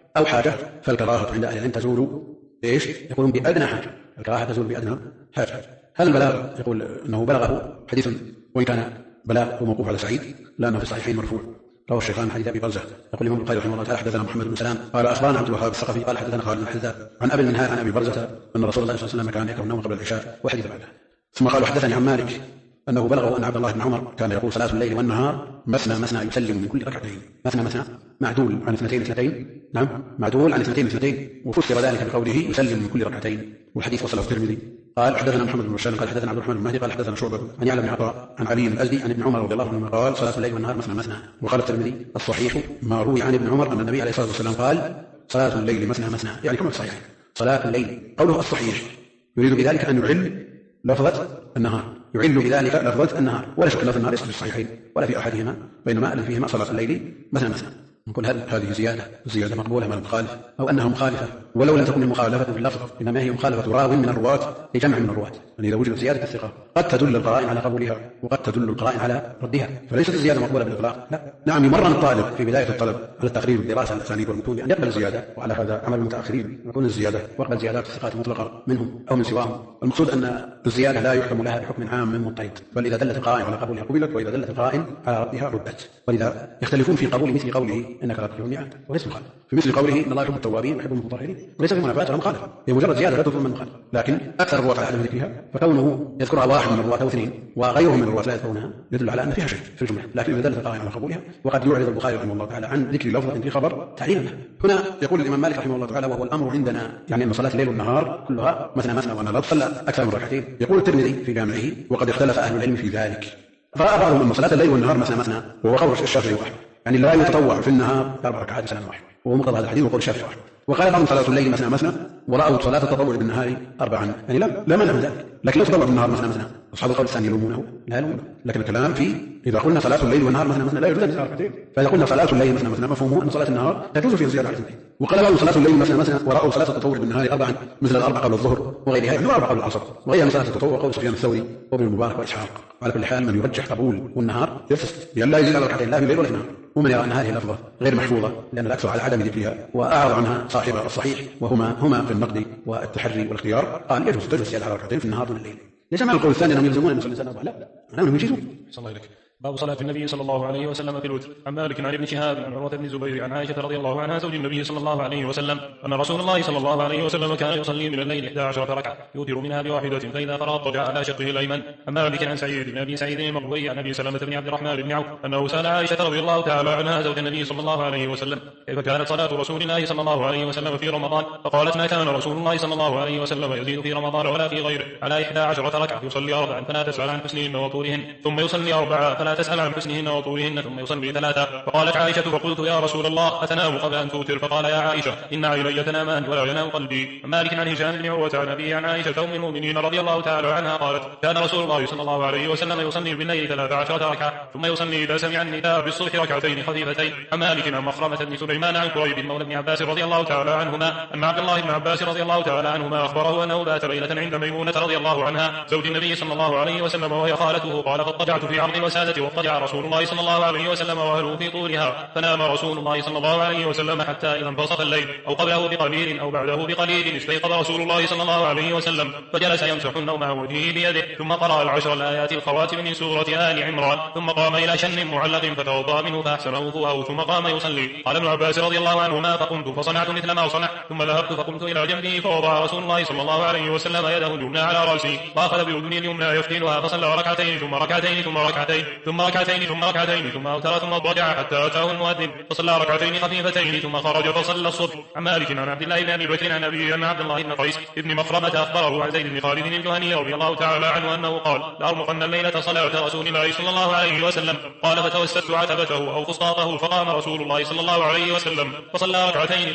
أو حاجة، فالكراهة عند أهل العلم تزول إيش؟ يقولون بأدنى حاجة، الكراهة تزول بأدنى حاجة. هل البلاغ يقول أنه بلغه حديث وإن كان بلاغ وموقوف على سعيد لأنه في الصحيحين مرفوع، رواه الشيخان حديث أبي برزة. يقول الإمام البخاري رحمه الله تعالى حدثنا محمد بن سلام قال أخبرنا عبد الوهاب الثقفي قال حدثنا خالد بن حذاء عن أبي المنهال عن أبي برزة أن رسول الله صلى الله عليه وسلم كان يكره النوم قبل العشاء وحديث بعده. ثم قالوا حدثني عن مالك أنه بلغه أن عبد الله بن عمر كان يقول صلاة الليل والنهار مثنى مثنى يسلم من كل ركعتين. مثنى مثنى معدول عن اثنتين اثنتين، نعم معدول عن اثنتين اثنتين، وفسر ذلك بقوله يسلم من كل ركعتين، والحديث وصله الترمذي. قال حدثنا محمد بن بشار قال حدثنا عبد الرحمن بن مهدي قال حدثنا شعبة عن يعلى بن عطاء عن علي الأزدي عن ابن عمر رضي الله عنهما قال صلاة الليل والنهار مثنى مثنى. وقال الترمذي الصحيح ما روي عن ابن عمر أن النبي عليه الصلاة والسلام قال صلاة الليل مثنى مثنى، يعني كما في الصحيح صلاة الليل. قوله الصحيح يريد بذلك أن يعل لفظة النهار، يعل بذلك لفظة النهار، ولا شك لفظ النهار ليس في الصحيحين ولا في أحدهما، بينما الذي فيهما صلاة الليل مثنى مثنى. نقول هذه زيادة مقبولة من المخالف، أو أنها مخالفة، ولو لم تكن المخالفة في اللفظ إنما هي مخالفة راو من الرواة لجمع من الرواة، يعني إذا وجدت زيادة الثقة قد تدل القرائن على قبولها وقد تدل القرائن على ردها، فليست الزيادة مقبولة بالإطلاق. لا، نعم يمرن الطالب في بداية الطلب على التقرير والدراسة الأسانيد والمتون بأن يقبل الزيادة، وعلى هذا عمل المتأخرين يكون الزيادة واقبل زيادات الثقات المطلقة منهم أو من سواهم. المقصود أن الزيادة لا يحكم لها بحكم عام من مضطرد، بل إذا دلت القرائن على قبولها قبلت، وإذا دلت القرائن على ردها ردت. ولذا يختلفون في قبول مثل قوله إنك لا تخلف الميعاد، وليس مخالف، في مثل قوله إن الله يحب التوابين ويحب المتطهرين، وليس في منافاة ولا مخالفة، هي مجرد زيادة لا تفهم من مخالف. لكن أكثر الرواة على عدم ذكرها، فكونه يذكرها واحد من الرواة أو اثنين وغيرهم من الرواة لا يذكرونها يدل على أن فيها شيء في الجملة، لكن إذا دلت القرائن على قبولها. وقد يعرض البخاري رحمه الله تعالى عن ذكر لفظة في خبر تعليلا له. هنا يقول الإمام مالك رحمه الله تعالى وهو الأمر عندنا، يعني أن صلاة الليل والنهار كلها مثنى مثنى، وأن لا تصلى أكثر من ركعتين. يقول الترمذي في جامعه وقد اختلف أهل العلم في ذلك، فرأى بعضهم أن صلاة الليل والنهار مثنى مثنى، وهو قول الشافعي واحد، يعني لا يتطوع في النهار 4 ركعات سنة واحد، وهو مقتضى هذا الحديث وقول الشافعي واحد. وقال بعضهم صلاة الليل مثنى مثنى، ورأوا صلاة التطوع بالنهار 4، يعني لا مانع من ذلك، لكن لا تطوع بالنهار مثنى مثنى. أصحاب القول الثاني يلومونه لا يلومونه، لكن الكلام في إذا قلنا صلاة الليل والنهار مثنى مثنى لا يجوز أن يزيد ركعتين، فإذا قلنا صلاة الليل مثنى مثنى مفهومه أن صلاة النهار تجوز فيها زيادة ركعتين. وقال بعضهم صلاة الليل مثنى مثنى، ورأوا صلاة التطوع بالنهار 4 مثل 4 قبل الظهر وغيرها، يعني 4 قبل العصر، وغيرها من صلاة التطوع قول سفيان الثوري وابن المبارك وإسحاق. على كل حال من يرجح قبول والنهار يفسد، لأن لا يزيد على ركعتين لا في الليل ولا في النهار. ومن يرى أن هذه اللفظة غير محفوظة لأن الأكثر على عدم ذكرها وأعرض عنها صاحب الصحيح وهما في النقد والتحري والاختيار، قال يجوز زيادة على ركعتين في النهار دون الليل. ليس مع القول الثاني أنهم يلزمون المصلي الإنسان 4، لا أنهم يجيزون. صلى الله عليك. باب صلاة النبي صلى الله عليه وسلم في الوتر. عن مالك عن ابن شهاب عن عروة بن الزبير عن عائشة رضي الله عنها زوج النبي صلى الله عليه وسلم أن رسول الله صلى الله عليه وسلم كان يصلي من الليل 11 ركعة يوتر منها بواحدة، فإذا فرغ اضطجع على شقه الأيمن. عن مالك عن سعيد بن أبي سعيد المقبري عن أبي سلمة بن عبد الرحمن بن عوف أنه سأل عائشة رضي الله تعالى عنها زوج النبي صلى الله عليه وسلم كيف كانت صلاة رسول الله صلى الله عليه وسلم في رمضان، فقالت ما كان رسول الله صلى الله عليه وسلم يزيد في رمضان ولا في غيره على 11 ركعة، يصلي 4 فلا تسأل عن حسنهن وطولهن، ثم يصلي 4 فلا تسأل عن حسنهن وطولهن، ثم يصلي 3. فقالت عائشة فقلت يا رسول الله أتنام قبل أن توتر؟ فقال يا عائشة إن عيني تنامان ولا ينام قلبي. مالك عن هشام بن عروة عن أبيه عن عائشة أم المؤمنين رضي الله تعالى عنها قالت كان رسول الله صلى الله عليه وسلم يصلي بالليل 13 ركعة، ثم يصلي إذا سمع النداء بالصبح ركعتين خفيفتين. عن مالك عن مخرمة بن سليمان عن كريب مولى ابن عباس رضي الله تعالى عنهما أن عبد الله بن عباس رضي الله تعالى عنهما أخبره أنه بات ليلة عند ميمونة رضي الله عنها زوج النبي صلى الله عليه وسلم وهي خالته، قال فاضطجعت في عرض الوسادة واضطجع رسول الله صلى الله عليه وسلم وأهله في طولها، فنام رسول الله صلى الله عليه وسلم حتى إذا انتصف الليل أو قبله بقليل أو بعده بقليل استيقظ رسول الله صلى الله عليه وسلم فجلس يمسح النوم عن وجهه بيده، ثم قرأ العشر الآيات الخواتم من سورة آل عمران، ثم قام إلى شن معلق فتوضأ منه فأحسن وضوءه، ثم قام يصلي. قال ابن عباس رضي الله عنهما فقمت فصنعت مثل ما صنع، ثم ذهبت فقمت إلى جنبه فوضع رسول الله صلى الله عليه وسلم يده اليمنى على رأسي وأخذ بأذني اليمنى يفتلها فصلى ركعتين ثم ركعتين ثم ركعتين ثم ركعتين ثم ركعتين ثم أوتر ثم اضطجع حتى أتاه المؤذن فصلى ركعتين خفيفتين ثم خرج فصلى الصبح. عن مالك عن عبد الله بن أبي بكر عن أبيه أن عبد الله بن قيس ابن مخرمة أخبره عن زيد بن خالد الجهني رضي الله تعالى عنه أنه قال لأرمقن الليلة صلاة رسول الله صلى الله عليه وسلم، قال فتوسدت عتبته أو فسطاطه فقام رسول الله صلى الله عليه وسلم فصلى ركعتين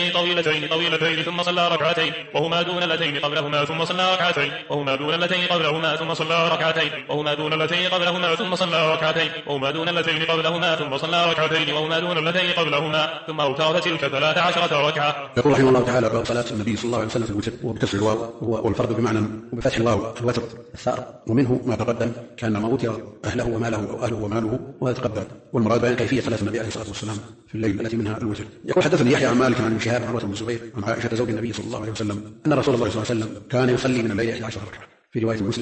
طويلتين ثم صلى ركعتين وهما دون اللتين قبلهما ثم صلى ركعتين وهما دون اللتين قبلهما ثم صلى ركعتين وهما دون اللتين قبلهما ثم صلى صلى ركعتين وهما دون اللتين قبلهما ثم صلى ركعتين وهما دون اللتين قبلهما ثم أوتر تلك 13 ركعة. يقول رحمه الله تعالى: باب صلاة النبي صلى الله عليه وسلم في الوتر، وبكسر الواو والفرد بمعنى وبفتح الواو الوتر الثار، ومنه ما تقدم كان ما أوتر أهله وماله أو أهله وماله وما تقدم، والمراد بيان كيفية صلاة النبي عليه الصلاة والسلام في الليل التي منها الوتر. يقول: حدثني يحيى عن مالك عن ابن شهاب عن عروة بن الزبير عن عائشة زوج النبي صلى الله عليه وسلم أن رسول الله صلى الله عليه وسلم كان يصلي من الليل 11 ركعة. في رواية مسلم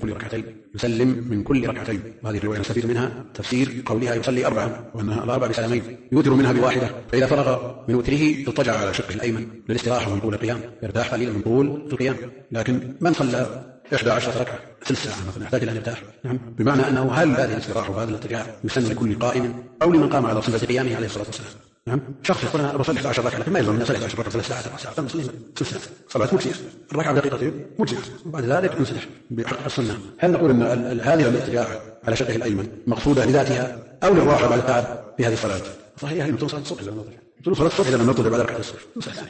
يسلم من كل ركعتين، وهذه الرواية نستفيد منها تفسير قولها يصلي 4، وأنها الأربع بسلامين، يوتر منها بواحدة، فإذا فرغ من وتره اضطجع على شقه الأيمن للاستراحة من طول القيام، يرتاح قليلا من طول القيام. لكن من صلى 11 ركعة ثلث ساعة مثلا يحتاج إلى أن يرتاح، بمعنى أنه هل هذه الاستراحة وهذا الاضطجاع يسن لكل قائم أو لمن قام على صفة قيامه عليه الصلاة والسلام؟ شخص يقول: أنا بصلي 11 ركعة، لكن ما يلزم أن أصلي 11 ركعة 3 ساعات 4 ساعات، نصلي ثلث ساعة، صلاة مجزئة، الركعة بدقيقتين مجزئة، وبعد ذلك ننسلخ بحق السنة. هل نقول أن هذه الاضطجاع على شقه الأيمن مقصودة لذاتها أو للراحة بعد التعب في هذه الصلاة؟ صحيح، هي صلاة الصبح صلاة الصبح إذا لم نضطجع بعد ركعة الصبح،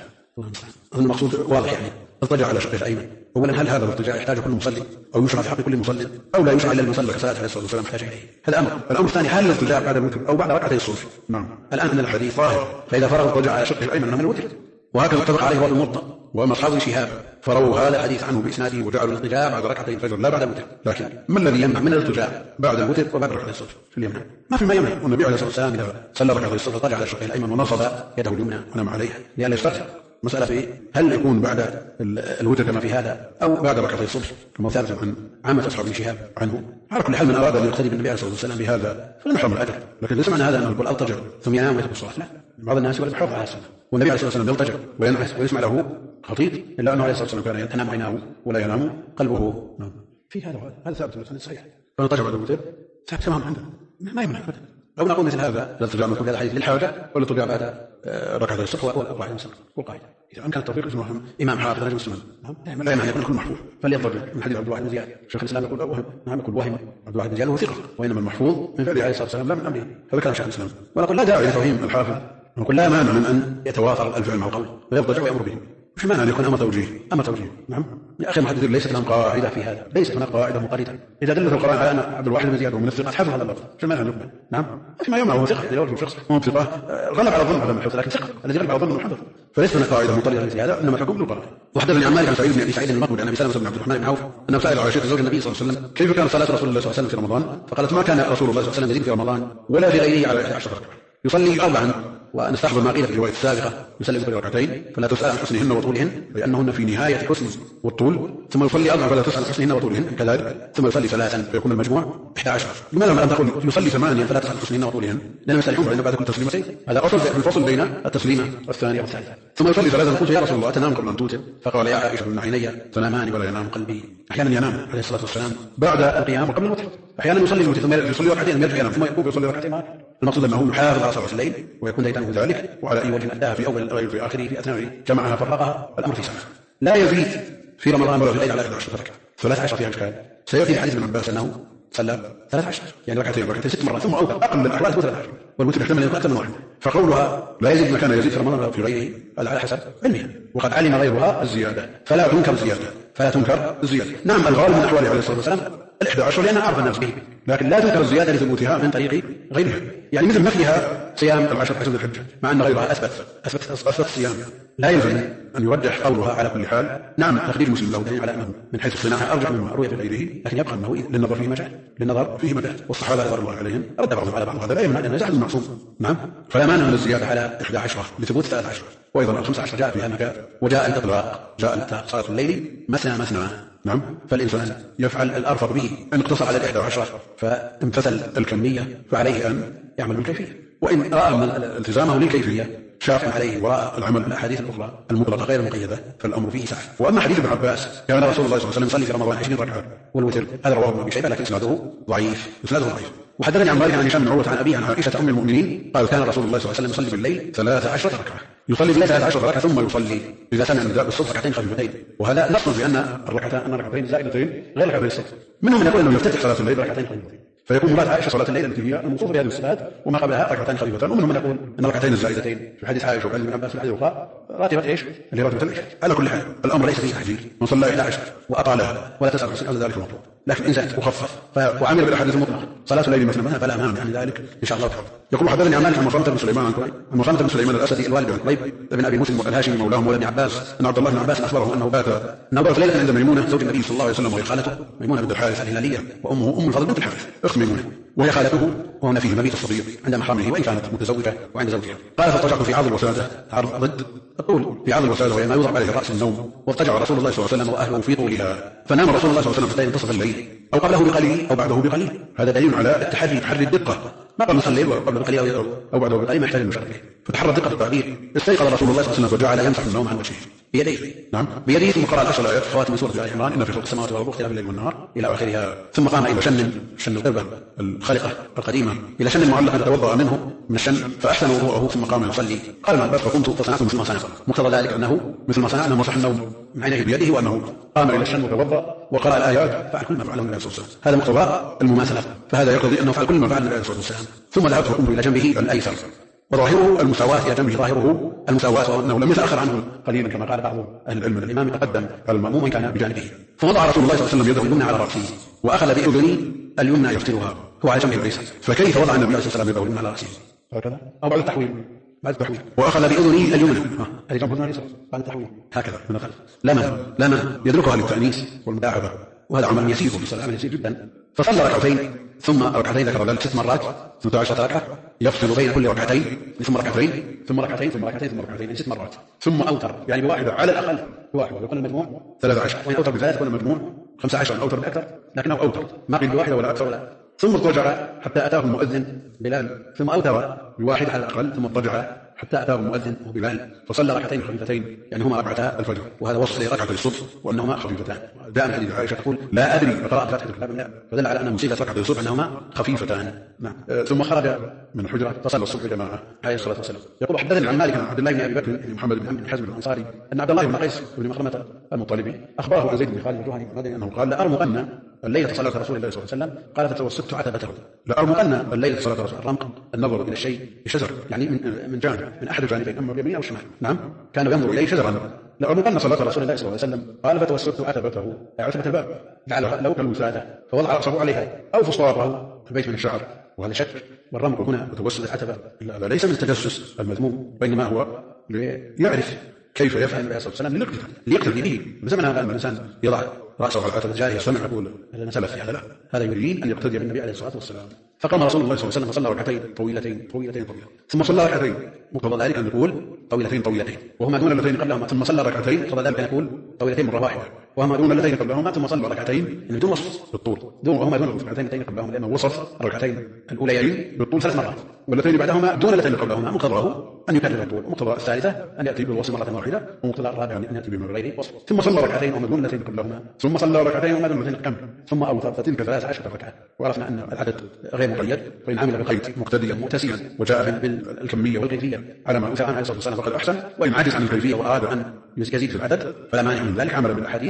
المقصود واضح يعني اضطجع على شقه الأيمن. أولا، هل هذا الاضطجاع يحتاج كل مصلي أو يشرع في حق كل مصلي أو لا يشرع إلا المصلي كصلاة عليه الصلاة والسلام يحتاج إليه؟ هذا أمر. الأمر الثاني، هل الاضطجاع بعد الوتر أو بعد ركعتي الصبح؟ الآن أن الحديث ظاهر، فإذا فرغ اضطجع على شقه الأيمن من الوتر، وهكذا اتفق عليه رواه الموطأ. وأما أصحاب شهاب فرووا هذا الحديث عنه بإسناده وجعلوا الاضطجاع بعد ركعتي الفجر لا بعد الوتر. لكن ما الذي يمنع من الاضطجاع بعد الوتر وبعد ركعتي الصبح؟ في اليمنى ما في ما يمنع. والنبي عليه الصلاة والسلام إذا صلى ركعتي الصبح اضطجع على شقه الأيمن ونصب يده اليمنى ونام عليها لأن يسترخي. مسألة في هل يكون بعد الوتر كما في هذا أو بعد ركعتي الصبح كما ثابت عن عامة أصحاب الشهاب عنه. على كل حال من أراد أن يقتدي بالنبي عليه الصلاة والسلام بهذا فلن يحرم الأجر، لكن ليس معنى هذا أنه يقول أضطجع ثم ينام ويترك الصلاة، لا. بعض الناس يقول بحق على السنة، والنبي عليه الصلاة والسلام يضطجع وينعس ويسمع له خطيط، إلا أنه عليه الصلاة والسلام كان تنام عيناه ولا ينام قلبه. في هذا ثابت في السنة الصحيح. فنضطجع بعد الوتر ثابت تمام عندنا، ما يمنع أبدا. لو نقول مثل هذا الاضطجاع من هذا الحديث للحاجة والاضطجاع بعد ركعتي الصبح والقاعدة المسلم والقاعدة إذا أمكن التوفيق اسمه إمام حافظ رجل مسلم لا يمنع يكون كل محفوظ فليضطجع. من حديث عبد الواحد بن زياد شيخ الإسلام يقول يقول وهم عبد الواحد بن زياد هو ثقة، وإنما المحفوظ من فعله عليه الصلاة والسلام لا من أمره. هذا كلام شيخ الإسلام. ونقول لا داعي لتوهيم الحافظ، ونقول لا مانع من أن يتوافر الفعل مع القول ويضطجع ويأمر به، مش معنى أن يكون أمر توجيه. نعم يا أخي محدث ليست لهم قاعدة في هذا، ليست هناك قاعدة مقارنة. إذا دلت القرآن على أن عبد الواحد بن زياد ومن الثقات حفظ هذا اللفظ مش معنى أن يقبل. نعم ما يمنع هو ثقة يوجه شخص هو ثقة غلب على الظن عدم الحفظ، لكن ثقة الذي غلب على الظن محفظ، فليست هناك قاعدة مطلقة في هذا، إنما الحكم بالقرآن. وحدثني عن مالك عن سعيد بن أبي سعيد المقبري عن أبي سلمة بن عبد الرحمن بن عوف أنه سأل عائشة زوج النبي صلى الله عليه وسلم كيف كانت صلاة رسول الله صلى الله عليه وسلم في رمضان، فقالت ما كان رسول الله صلى الله عليه وسلم يزيد في رمضان ولا في غيره على 11 ركعة، يصلي 4 ونستحضر ما قيل في الرواية السابقة يسلم كل ركعتين فلا تسأل عن حسنهن وطولهن لأنهن في نهاية الحسن والطول، ثم يصلي 4 فلا تسأل عن حسنهن وطولهن كذلك، ثم يصلي 3 فيكون المجموع 11. لماذا لم تقل يصلي 8 فلا تسأل عن حسنهن وطولهن؟ لأن يستريحون عند بعد كل تسليمتين، هذا أصل في الفصل بين التسليمة والثانية والثالثة. ثم يصلي 3 قلت يا رسول الله أتنام قبل أن توتر؟ فقال يا عائشة إن عيني تنامان ولا ينام قلبي. أحيانا ينام عليه الصلاة والسلام بعد القيام وقبل الوتر، أحيانا يصلي الوتر ثم يصلي ركعتين يرجع ينام ثم يقوم يصلي ركعتين. المقصود أنه يحافظ على صلاة الليل ويكون ديدنه ذلك، وعلى أي وجه أداها في أول غير في آخره في أثناء جمعها فرقها الأمر في سنة. لا يزيد في رمضان ولا في الليل على 11 ركعة، 13 فيها إشكال. سيأتي الحديث ابن عباس أنه صلى 13 يعني ركعتين 6 مرات، ثم أقل من الأحوال 13، والوتر يحتمل أن يكون أكثر من واحد. فقولها لا يزيد ما كان يزيد في رمضان ولا في غيره هذا على حسب علمها، وقد علم غيرها الزيادة فلا تنكر الزيادة. نعم الغالب من أحواله عليه الصلاة والسلام 11 لأنها أعرف الناس به، لكن لا تنكر الزيادة لثبوتها من طريق غيرها، يعني مثل نفيها صيام 10 ذي الحجة مع أن غيرها أثبت الصيام. لا يلزم أن يرجح قولها على كل حال. نعم تقدير مسلم له دليل على أنه من حيث الصناعة أرجع مما روي في غيره، لكن يبقى أنه للنظر فيه مجال، والصحابة رضي الله عليهم رد بعضهم على بعض، هذا لا يمنع أن يزعل المعصوم. نعم فلا مانع من الزيادة على 11 لثبوت 13، وأيضا 15 جاء فيها مكان، وجاء الإطلاق صلاة الليل مثنى. نعم فالإنسان يفعل الأرفق به أن اقتصر على 11 فامتثل الكمية فعليه أن يعمل بالكيفية، وإن رأى أن التزامه للكيفية شاق عليه وراء العمل بالأحاديث الأخرى المطلقة غير المقيدة فالأمر فيه سعة. وأما حديث ابن عباس كان رسول الله صلى الله عليه وسلم يصلي في رمضان 20 ركعة والوتر، هذا رواه ابن أبي شيبة لكن إسناده ضعيف. وحدثني عن مالك عن هشام بن عروة عن أبيه عن عائشة أم المؤمنين قال كان رسول الله صلى الله عليه وسلم يصلي بالليل 13 ركعة، يصلي بالليل 13 ركعة ثم يصلي إذا سمع النداء بالصبح ركعتين خفيفتين، وهذا نص بأن الركعتين زائدتين غير ركعتين الصبح. منهم من يقول أنه يفتتح صلاة الليل ركعتين خفيفتين فيكون مراد عائشة صلاة الليل التي هي الموصوفة بهذه الصفات وما قبلها ركعتين خفيفتان، ومنهم من يقول أن الركعتين الزائدتين في حديث عائشة وكان ابن عباس في الحديث الأخرى راتبة إيش؟ اللي راتبة العشاء. على كل حال الأمر ليس فيه تحجير، من صلى 11 وأطالها ولا تسأل عن ذلك المطلوب، لكن إن زاد وخفف وعمل بالأحاديث المطلقة صلاة الليل مثل مثلا فلا مانع من ذلك إن شاء الله تعالى. يقول حدثني عن مالك عن مخرمة بن سليمان عن مخرمة بن سليمان الأسدي الوالد عن قريب بن أبي مسلم الهاشمي مولاهم مولى ابن عباس أن عبد الله بن عباس أخبره أنه بات ليلة عند ميمونة زوج النبي صلى الله عليه وسلم وهي خالته ميمونة بنت الحارث الهلالية وأمه أم الفضل بنت الحارث أخت ميمونة وهي خالته وهنا فيه مبيت الصغير عند محرمه وإن كانت متزوجة وعند زوجها. قال فاضطجعت في عرض الوسادة ضد الطول في عرض الوسادة وهي ما يوضع عليه رأس النوم واضطجع رسول الله صلى الله عليه وسلم وأهله في طولها فنام رسول الله صلى الله عليه وسلم حتى منتصف الليل أو قبله بقليل أو بعده بقليل. هذا دليل على التحري تحري الدقة ما قبل نصف الليل وقبل بقليل أو بعده بقليل ما يحتاج المشرع فتحرى دقة التعبير. استيقظ رسول الله صلى الله عليه وسلم وجعل يمسح النوم عن وجهه بيديه نعم بيديه ثم قرأ العشر آيات خواتم سورة آل عمران إن في خلق السماوات والأرض واختلاف الليل والنهار إلى آخرها. ثم قام إلى شن القربة الخلقة القديمة إلى شن معلق يتوضأ منه من الشن فأحسن وضوءه ثم قام يصلي. قال ابن عباس فقمت فصنعت مثل ما صنع مقتضى ذلك أنه مثل ما صنع أنه مسح النوم من عينيه بيده وأنه قام إلى الشن وتوضأ وقرأ الآيات فعل كل ما فعله النبي صلى الله عليه وسلم. هذا مقتضى المماثلة فهذا يقتضي أنه فعل كل ما فعل النبي صلى الله عليه وسلم. ثم ذهبت فقمت إلى جنبه الأيسر وظاهره المساواة إلى جنبه ظاهره المساواة وأنه لم يتأخر عنه قليلا كما قال بعض أهل العلم الإمام تقدم على المأموم وإن كان بجانبه. فوضع رسول الله صلى الله عليه وسلم يده اليمنى على رأسه وأخذ بأذني اليمنى يفترها هو على جنبه الأيسر. فكيف وضع النبي صلى الله عليه وسلم يده اليمنى على رأسه هكذا أو بعد التحويل وأخذ بأذني اليمنى هذه جنب اليسار بعد التحويل هكذا من الخلف لما يدركها للتأنيس والمداعبة وهذا عمل يسير في الصلاة عمل يسير جدا. فصلى ركعتين ثم ركعتين ذكر ذلك 6 مرات 16 ركعة يفصل بين كل ركعتين ثم ركعتين ثم ركعتين ثم ركعتين ثم ركعتين 6 مرات ثم أوتر يعني بواحدة على الأقل بواحدة ويكون المجموع 13 وإن أوتر بثلاثة يكون المجموع 15 أوتر بأكثر لكنه أوتر ما قيل بواحدة ولا أكثر ولا. ثم اضطجع حتى أتاه المؤذن بلال ثم أوتر بواحد على الأقل ثم اضطجع حتى أتاه المؤذن وبلال فصلى ركعتين خفيفتين يعني هما ركعتا الفجر وهذا وصف لركعتي الصبح وأنهما خفيفتان. جاء من حديث عائشة تقول لا أدري قرأت فاتحة الكتاب لا فدل على أن مصيبة ركعتي الصبح أنهما خفيفتان. نعم. ثم خرج من الحجرة فصلى الصبح جماعة عليه الصلاة والسلام. يقول حدثني عن مالك عن عبد الله بن أبي بكر بن محمد بن عمرو بن حزم الأنصاري أن عبد الله بن قيس بن مخرمة المطلبي أخبره عن زيد بن خالد الجهني المدني أنه قال لأرمقن الليلة صلاة رسول الله صلى الله عليه وسلم قال فتوسدت عتبته. لأرمقن الليلة صلاة رسول الرمق النظر إلى الشيء بشجر يعني من جانب من أحد الجانبين أما اليمين أو الشمال. نعم كان ينظر إليه شجرا. لأرمقن صلاة رسول الله صلى الله عليه وسلم قال فتوسدت عتبته عتبة الباب جعلها له كالوسادة فوضع رأسه عليها أو فسطاطه في البيت من الشعر وهذا شك. والرمق هنا وتوسد العتبة هذا ليس من التجسس المذموم وإنما هو ليعرف كيف يفعل النبي صلى الله عليه وسلم ليقتدي به. بزمن هذا الإنسان يضع رأسه على العتبة الجارية يستمع يقول لنا سلف في هذا لا هذا يريد أن يقتدي بالنبي عليه الصلاة والسلام. فقام رسول الله صلى الله عليه وسلم فصلى ركعتين طويلتين ثم صلى ركعتين مقتضى ذلك أن يقول طويلتين وهما دون اللتين قبلهما ثم صلى ركعتين مقتضى ذلك أن يقول طويلتين مرة واحدة وهما دون اللتين قبلهما ثم صلى ركعتين بدون وصف بالطول وهما دون الركعتين قبلهما لأنه وصف الركعتين الأوليين بالطول 3 مرات واللتين بعدهما دون اللتين قبلهما مقتضاه أن يكرر الطول ومقتضى الثالثة أن يأتي بالوصف مرة واحدة ومقتضى الرابعة أن يأتي بغير وصف. ثم صلى ركعتين وهما دون اللتين قبلهما ثم صلى ركعتين وهما دون اللتين قبلهما ثم أوتر فتلك 13 ركعة. وعرفنا أن العدد غير مقيد وإن عمل بقيد مقتديا مؤتسيا وجاء بالكمية والكيفية على ما أوتى عنه عليه الصلاة والسلام فقد أحسن وإن عجز عن الكيفية وأراد أن يزيد في العدد فلا مانع من ذلك عمل بالأحاديث